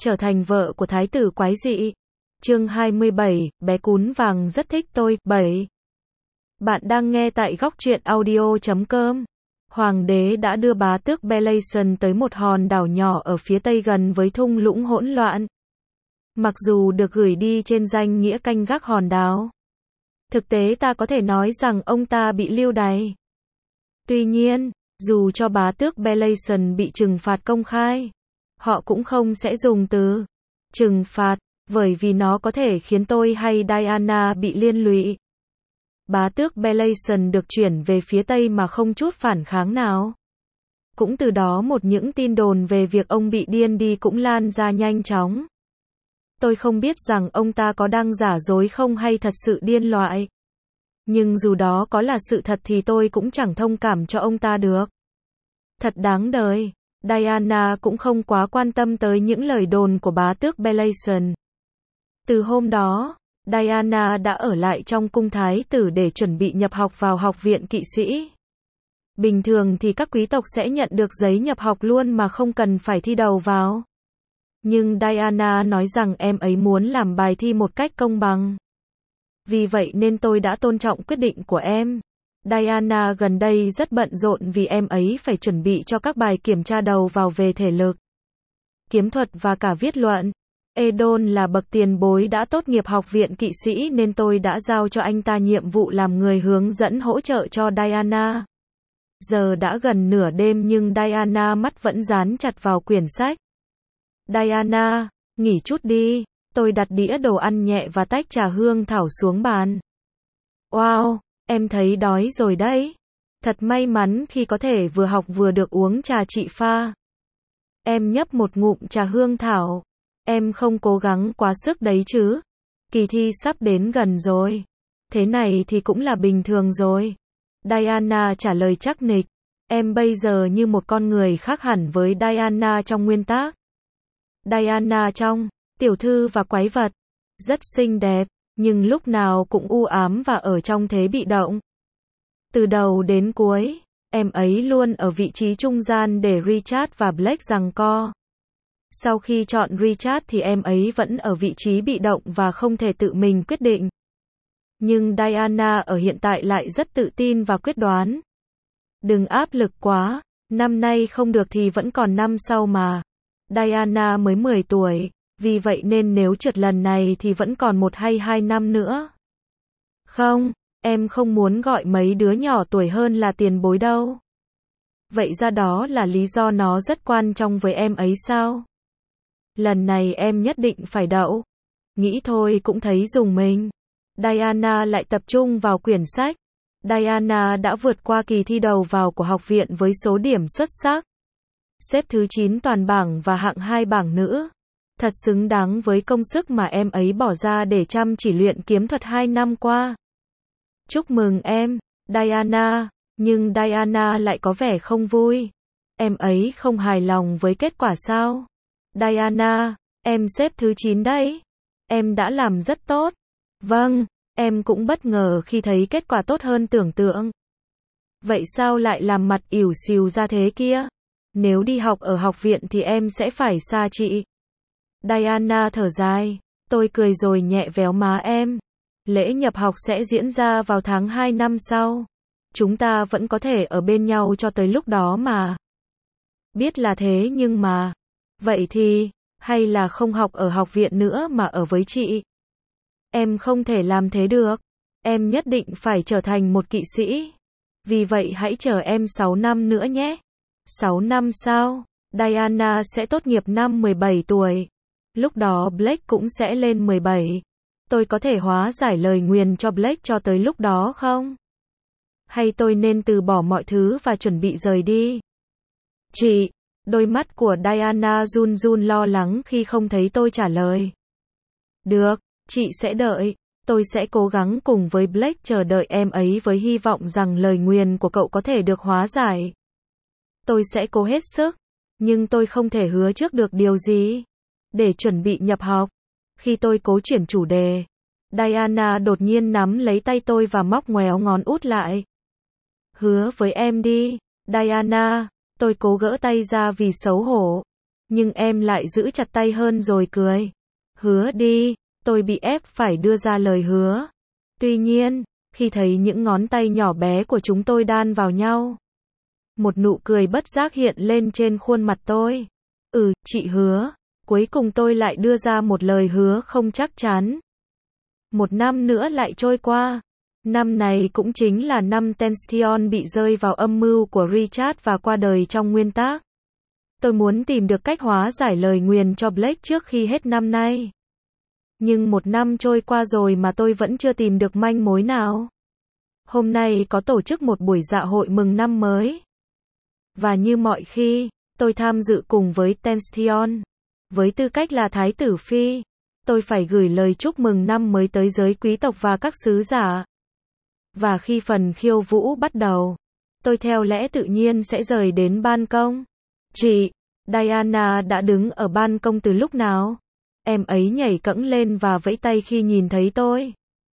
trở thành vợ của thái tử quái dị. Chương 27, bé cún vàng rất thích tôi. 7. Bạn đang nghe tại góc truyện audio.com. Hoàng đế đã đưa bá tước Belason tới một hòn đảo nhỏ ở phía tây gần với thung lũng hỗn loạn. Mặc dù được gửi đi trên danh nghĩa canh gác hòn đảo, thực tế ta có thể nói rằng ông ta bị lưu đày. Tuy nhiên, dù cho bá tước Belason bị trừng phạt công khai, họ cũng không sẽ dùng từ trừng phạt, bởi vì nó có thể khiến tôi hay Diana bị liên lụy. Bá tước Belason được chuyển về phía Tây mà không chút phản kháng nào. Cũng từ đó những tin đồn về việc ông bị điên đi cũng lan ra nhanh chóng. Tôi không biết rằng ông ta có đang giả dối không hay thật sự điên loạn. Nhưng dù đó có là sự thật thì tôi cũng chẳng thông cảm cho ông ta được. Thật đáng đời. Diana cũng không quá quan tâm tới những lời đồn của bá tước Belason. Từ hôm đó, Diana đã ở lại trong cung thái tử để chuẩn bị nhập học vào học viện kỵ sĩ. Bình thường thì các quý tộc sẽ nhận được giấy nhập học luôn mà không cần phải thi đầu vào. Nhưng Diana nói rằng em ấy muốn làm bài thi một cách công bằng. Vì vậy nên tôi đã tôn trọng quyết định của em. Diana gần đây rất bận rộn vì em ấy phải chuẩn bị cho các bài kiểm tra đầu vào về thể lực, kiếm thuật và cả viết luận. Edon là bậc tiền bối đã tốt nghiệp học viện kỵ sĩ nên tôi đã giao cho anh ta nhiệm vụ làm người hướng dẫn hỗ trợ cho Diana. Giờ đã gần nửa đêm nhưng Diana mắt vẫn dán chặt vào quyển sách. Diana, nghỉ chút đi. Tôi đặt đĩa đồ ăn nhẹ và tách trà hương thảo xuống bàn. Wow, em thấy đói rồi đấy. Thật may mắn khi có thể vừa học vừa được uống trà chị pha. Em nhấp một ngụm trà hương thảo. Em không cố gắng quá sức đấy chứ. Kỳ thi sắp đến gần rồi. Thế này thì cũng là bình thường rồi. Diana trả lời chắc nịch. Em bây giờ như một con người khác hẳn với Diana trong nguyên tác. Diana trong Tiểu thư và quái vật. Rất xinh đẹp, nhưng lúc nào cũng u ám và ở trong thế bị động. Từ đầu đến cuối, em ấy luôn ở vị trí trung gian để Richard và Blake giằng co. Sau khi chọn Richard thì em ấy vẫn ở vị trí bị động và không thể tự mình quyết định. Nhưng Diana ở hiện tại lại rất tự tin và quyết đoán. Đừng áp lực quá, năm nay không được thì vẫn còn năm sau mà. Diana mới 10 tuổi, vì vậy nên nếu trượt lần này thì vẫn còn 1 hay 2 năm nữa. Không, em không muốn gọi mấy đứa nhỏ tuổi hơn là tiền bối đâu. Vậy ra đó là lý do nó rất quan trọng với em ấy sao? Lần này em nhất định phải đậu. Nghĩ thôi cũng thấy rùng mình. Diana lại tập trung vào quyển sách. Diana đã vượt qua kỳ thi đầu vào của học viện với số điểm xuất sắc. Xếp thứ 9 toàn bảng và hạng 2 bảng nữ. Thật xứng đáng với công sức mà em ấy bỏ ra để chăm chỉ luyện kiếm thuật 2 năm qua. Chúc mừng em, Diana. Nhưng Diana lại có vẻ không vui. Em ấy không hài lòng với kết quả sao? Diana, em xếp thứ 9 đấy. Em đã làm rất tốt. Vâng, em cũng bất ngờ khi thấy kết quả tốt hơn tưởng tượng. Vậy sao lại làm mặt ỉu xìu ra thế kia? Nếu đi học ở học viện thì em sẽ phải xa chị. Diana thở dài. Tôi cười rồi nhẹ véo má em. Lễ nhập học sẽ diễn ra vào tháng 2 năm sau. Chúng ta vẫn có thể ở bên nhau cho tới lúc đó mà. Biết là thế nhưng mà. Vậy thì, hay là không học ở học viện nữa mà ở với chị? Em không thể làm thế được. Em nhất định phải trở thành một kỵ sĩ. Vì vậy hãy chờ em 6 năm nữa nhé. 6 năm sau, Diana sẽ tốt nghiệp năm 17 tuổi. Lúc đó Blake cũng sẽ lên 17. Tôi có thể hóa giải lời nguyền cho Blake cho tới lúc đó không? Hay tôi nên từ bỏ mọi thứ và chuẩn bị rời đi? Chị, đôi mắt của Diana run run lo lắng khi không thấy tôi trả lời. Được, chị sẽ đợi. Tôi sẽ cố gắng cùng với Blake chờ đợi em ấy với hy vọng rằng lời nguyền của cậu có thể được hóa giải. Tôi sẽ cố hết sức, nhưng tôi không thể hứa trước được điều gì. Để chuẩn bị nhập học, khi tôi cố chuyển chủ đề, Diana đột nhiên nắm lấy tay tôi và móc ngoéo ngón út lại. Hứa với em đi, Diana. Tôi cố gỡ tay ra vì xấu hổ. Nhưng em lại giữ chặt tay hơn rồi cười. Hứa đi, tôi bị ép phải đưa ra lời hứa. Tuy nhiên, khi thấy những ngón tay nhỏ bé của chúng tôi đan vào nhau, một nụ cười bất giác hiện lên trên khuôn mặt tôi. Chị hứa. Cuối cùng tôi lại đưa ra một lời hứa không chắc chắn. 1 năm nữa lại trôi qua. Năm này cũng chính là năm Tension bị rơi vào âm mưu của Richard và qua đời trong nguyên tắc. Tôi muốn tìm được cách hóa giải lời nguyền cho Blake trước khi hết năm nay. Nhưng 1 năm trôi qua rồi mà tôi vẫn chưa tìm được manh mối nào. Hôm nay có tổ chức một buổi dạ hội mừng năm mới. Và như mọi khi, tôi tham dự cùng với Tension. Với tư cách là Thái tử Phi, tôi phải gửi lời chúc mừng năm mới tới giới quý tộc và các sứ giả. Và khi phần khiêu vũ bắt đầu, tôi theo lẽ tự nhiên sẽ rời đến ban công. Chị, Diana đã đứng ở ban công từ lúc nào? Em ấy nhảy cẫng lên và vẫy tay khi nhìn thấy tôi.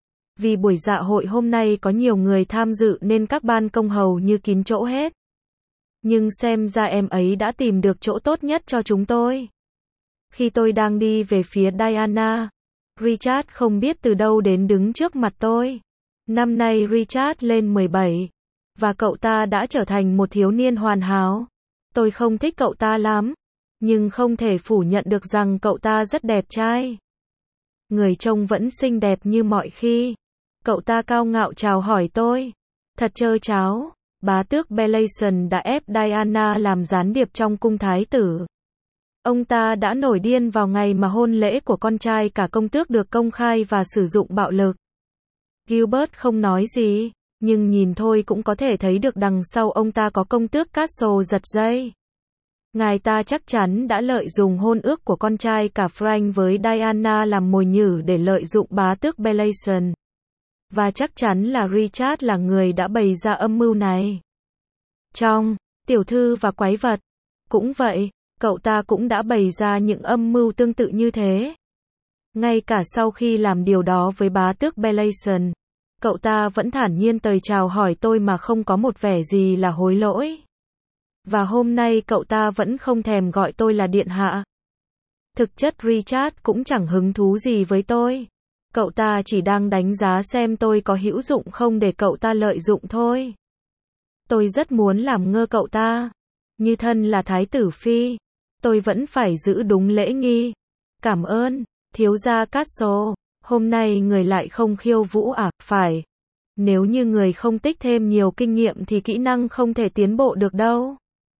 Vì buổi dạ hội hôm nay có nhiều người tham dự nên các ban công hầu như kín chỗ hết. Nhưng xem ra em ấy đã tìm được chỗ tốt nhất cho chúng tôi. Khi tôi đang đi về phía Diana, Richard không biết từ đâu đến đứng trước mặt tôi. Năm nay Richard lên 17, và cậu ta đã trở thành một thiếu niên hoàn hảo. Tôi không thích cậu ta lắm, nhưng không thể phủ nhận được rằng cậu ta rất đẹp trai. Người trông vẫn xinh đẹp như mọi khi. Cậu ta cao ngạo chào hỏi tôi. Thật trơ tráo, bá tước Belason đã ép Diana làm gián điệp trong cung thái tử. Ông ta đã nổi điên vào ngày mà hôn lễ của con trai cả công tước được công khai và sử dụng bạo lực. Gilbert không nói gì, nhưng nhìn thôi cũng có thể thấy được đằng sau ông ta có công tước Castle giật dây. Ngài ta chắc chắn đã lợi dụng hôn ước của con trai cả Frank với Diana làm mồi nhử để lợi dụng bá tước Belason. Và chắc chắn là Richard là người đã bày ra âm mưu này. Trong Tiểu thư và quái vật, cũng vậy, cậu ta cũng đã bày ra những âm mưu tương tự như thế. Ngay cả sau khi làm điều đó với bá tước Belason, cậu ta vẫn thản nhiên tới chào hỏi tôi mà không có một vẻ gì là hối lỗi. Và hôm nay cậu ta vẫn không thèm gọi tôi là điện hạ. Thực chất Richard cũng chẳng hứng thú gì với tôi. Cậu ta chỉ đang đánh giá xem tôi có hữu dụng không để cậu ta lợi dụng thôi. Tôi rất muốn làm ngơ cậu ta. Như thân là Thái tử Phi, tôi vẫn phải giữ đúng lễ nghi. Cảm ơn, thiếu gia Castle. Hôm nay người lại không khiêu vũ à? Phải. Nếu như người không tích thêm nhiều kinh nghiệm thì kỹ năng không thể tiến bộ được đâu.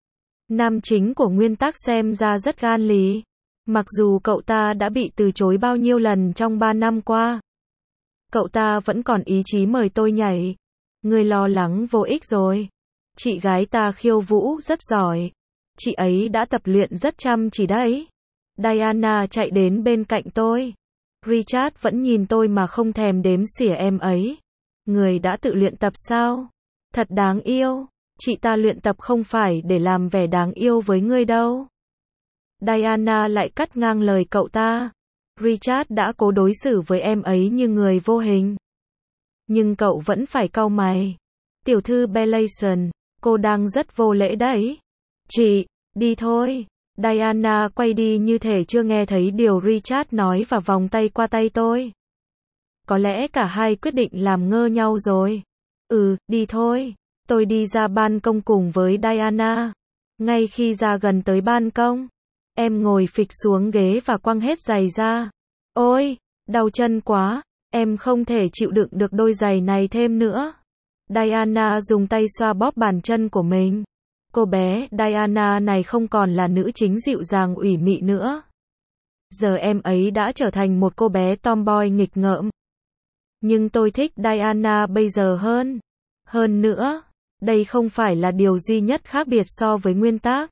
Nam chính của nguyên tắc xem ra rất gan lì. Mặc dù cậu ta đã bị từ chối bao nhiêu lần trong 3 năm qua, cậu ta vẫn còn ý chí mời tôi nhảy. Người lo lắng vô ích rồi. Chị gái ta khiêu vũ rất giỏi. Chị ấy đã tập luyện rất chăm chỉ đấy. Diana chạy đến bên cạnh tôi. Richard vẫn nhìn tôi mà không thèm đếm xỉa em ấy. Người đã tự luyện tập sao? Thật đáng yêu. Chị ta luyện tập không phải để làm vẻ đáng yêu với ngươi đâu. Diana lại cắt ngang lời cậu ta. Richard đã cố đối xử với em ấy như người vô hình. Nhưng cậu vẫn phải cau mày. Tiểu thư Belason, cô đang rất vô lễ đấy. Chị, đi thôi. Diana quay đi như thể chưa nghe thấy điều Richard nói và vòng tay qua tay tôi. Có lẽ cả hai quyết định làm ngơ nhau rồi. Đi thôi. Tôi đi ra ban công cùng với Diana. Ngay khi ra gần tới ban công, em ngồi phịch xuống ghế và quăng hết giày ra. Ôi, đau chân quá, em không thể chịu đựng được đôi giày này thêm nữa. Diana dùng tay xoa bóp bàn chân của mình. Cô bé Diana này không còn là nữ chính dịu dàng ủy mị nữa. Giờ em ấy đã trở thành một cô bé tomboy nghịch ngợm. Nhưng tôi thích Diana bây giờ hơn. Hơn nữa, đây không phải là điều duy nhất khác biệt so với nguyên tắc.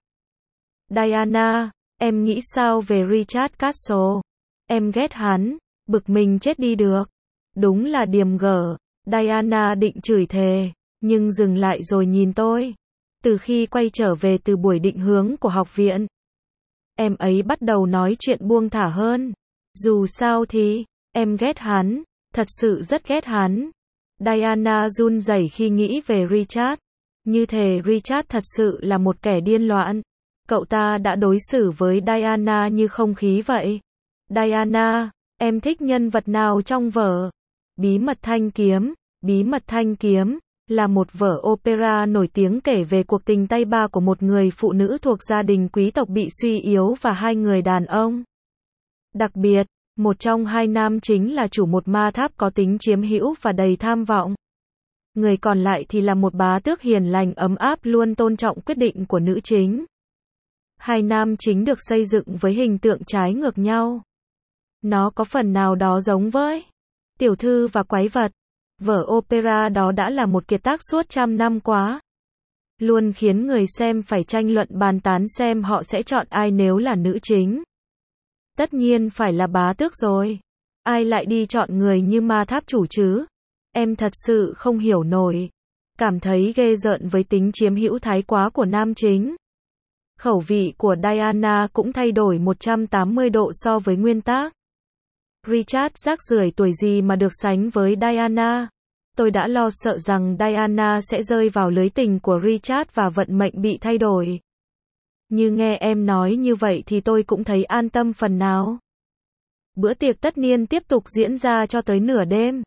Diana, em nghĩ sao về Richard Castle? Em ghét hắn, bực mình chết đi được. Đúng là điềm gở. Diana định chửi thề, nhưng dừng lại rồi nhìn tôi. Từ khi quay trở về từ buổi định hướng của học viện, em ấy bắt đầu nói chuyện buông thả hơn. Dù sao thì, em ghét hắn, thật sự rất ghét hắn. Diana run rẩy khi nghĩ về Richard. Như thể Richard thật sự là một kẻ điên loạn. Cậu ta đã đối xử với Diana như không khí vậy. Diana, em thích nhân vật nào trong vở? Bí mật thanh kiếm. Bí mật thanh kiếm là một vở opera nổi tiếng kể về cuộc tình tay ba của một người phụ nữ thuộc gia đình quý tộc bị suy yếu và hai người đàn ông. Đặc biệt, một trong hai nam chính là chủ một ma tháp có tính chiếm hữu và đầy tham vọng. Người còn lại thì là một bá tước hiền lành ấm áp luôn tôn trọng quyết định của nữ chính. Hai nam chính được xây dựng với hình tượng trái ngược nhau. Nó có phần nào đó giống với Tiểu thư và quái vật. Vở opera đó đã là một kiệt tác suốt trăm năm quá. Luôn khiến người xem phải tranh luận bàn tán xem họ sẽ chọn ai nếu là nữ chính. Tất nhiên phải là bá tước rồi. Ai lại đi chọn người như ma tháp chủ chứ? Em thật sự không hiểu nổi. Cảm thấy ghê rợn với tính chiếm hữu thái quá của nam chính. Khẩu vị của Diana cũng thay đổi 180 độ so với nguyên tác. Richard rác rưởi tuổi gì mà được sánh với Diana. Tôi đã lo sợ rằng Diana sẽ rơi vào lưới tình của Richard và vận mệnh bị thay đổi. Như nghe em nói như vậy thì tôi cũng thấy an tâm phần nào. Bữa tiệc tất niên tiếp tục diễn ra cho tới nửa đêm.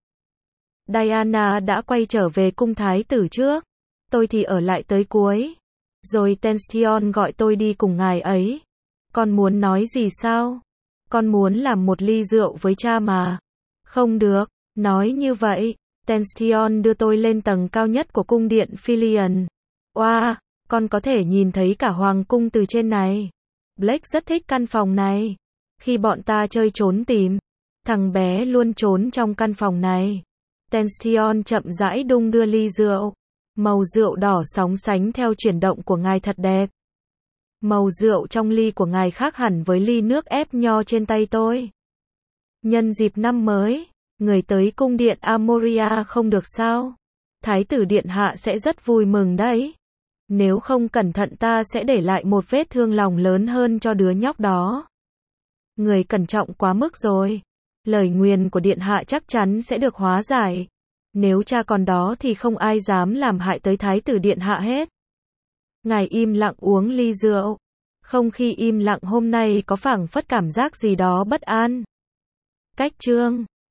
Diana đã quay trở về cung thái tử trước. Tôi thì ở lại tới cuối. Rồi Tension gọi tôi đi cùng ngài ấy. Con muốn nói gì sao? Con muốn làm một ly rượu với cha mà. Không được, nói như vậy. Tension đưa tôi lên tầng cao nhất của cung điện Philion. Oa, con có thể nhìn thấy cả hoàng cung từ trên này. Blake rất thích căn phòng này. Khi bọn ta chơi trốn tìm, thằng bé luôn trốn trong căn phòng này. Tension chậm rãi đung đưa ly rượu. Màu rượu đỏ sóng sánh theo chuyển động của ngài thật đẹp. Màu rượu trong ly của ngài khác hẳn với ly nước ép nho trên tay tôi. Nhân dịp năm mới, người tới cung điện Amoria không được sao? Thái tử điện hạ sẽ rất vui mừng đấy. Nếu không cẩn thận ta sẽ để lại một vết thương lòng lớn hơn cho đứa nhóc đó. Người cẩn trọng quá mức rồi. Lời nguyền của điện hạ chắc chắn sẽ được hóa giải. Nếu cha còn đó thì không ai dám làm hại tới thái tử điện hạ hết. Ngài im lặng uống ly rượu. Không khí im lặng hôm nay có phảng phất cảm giác gì đó bất an. Cách chương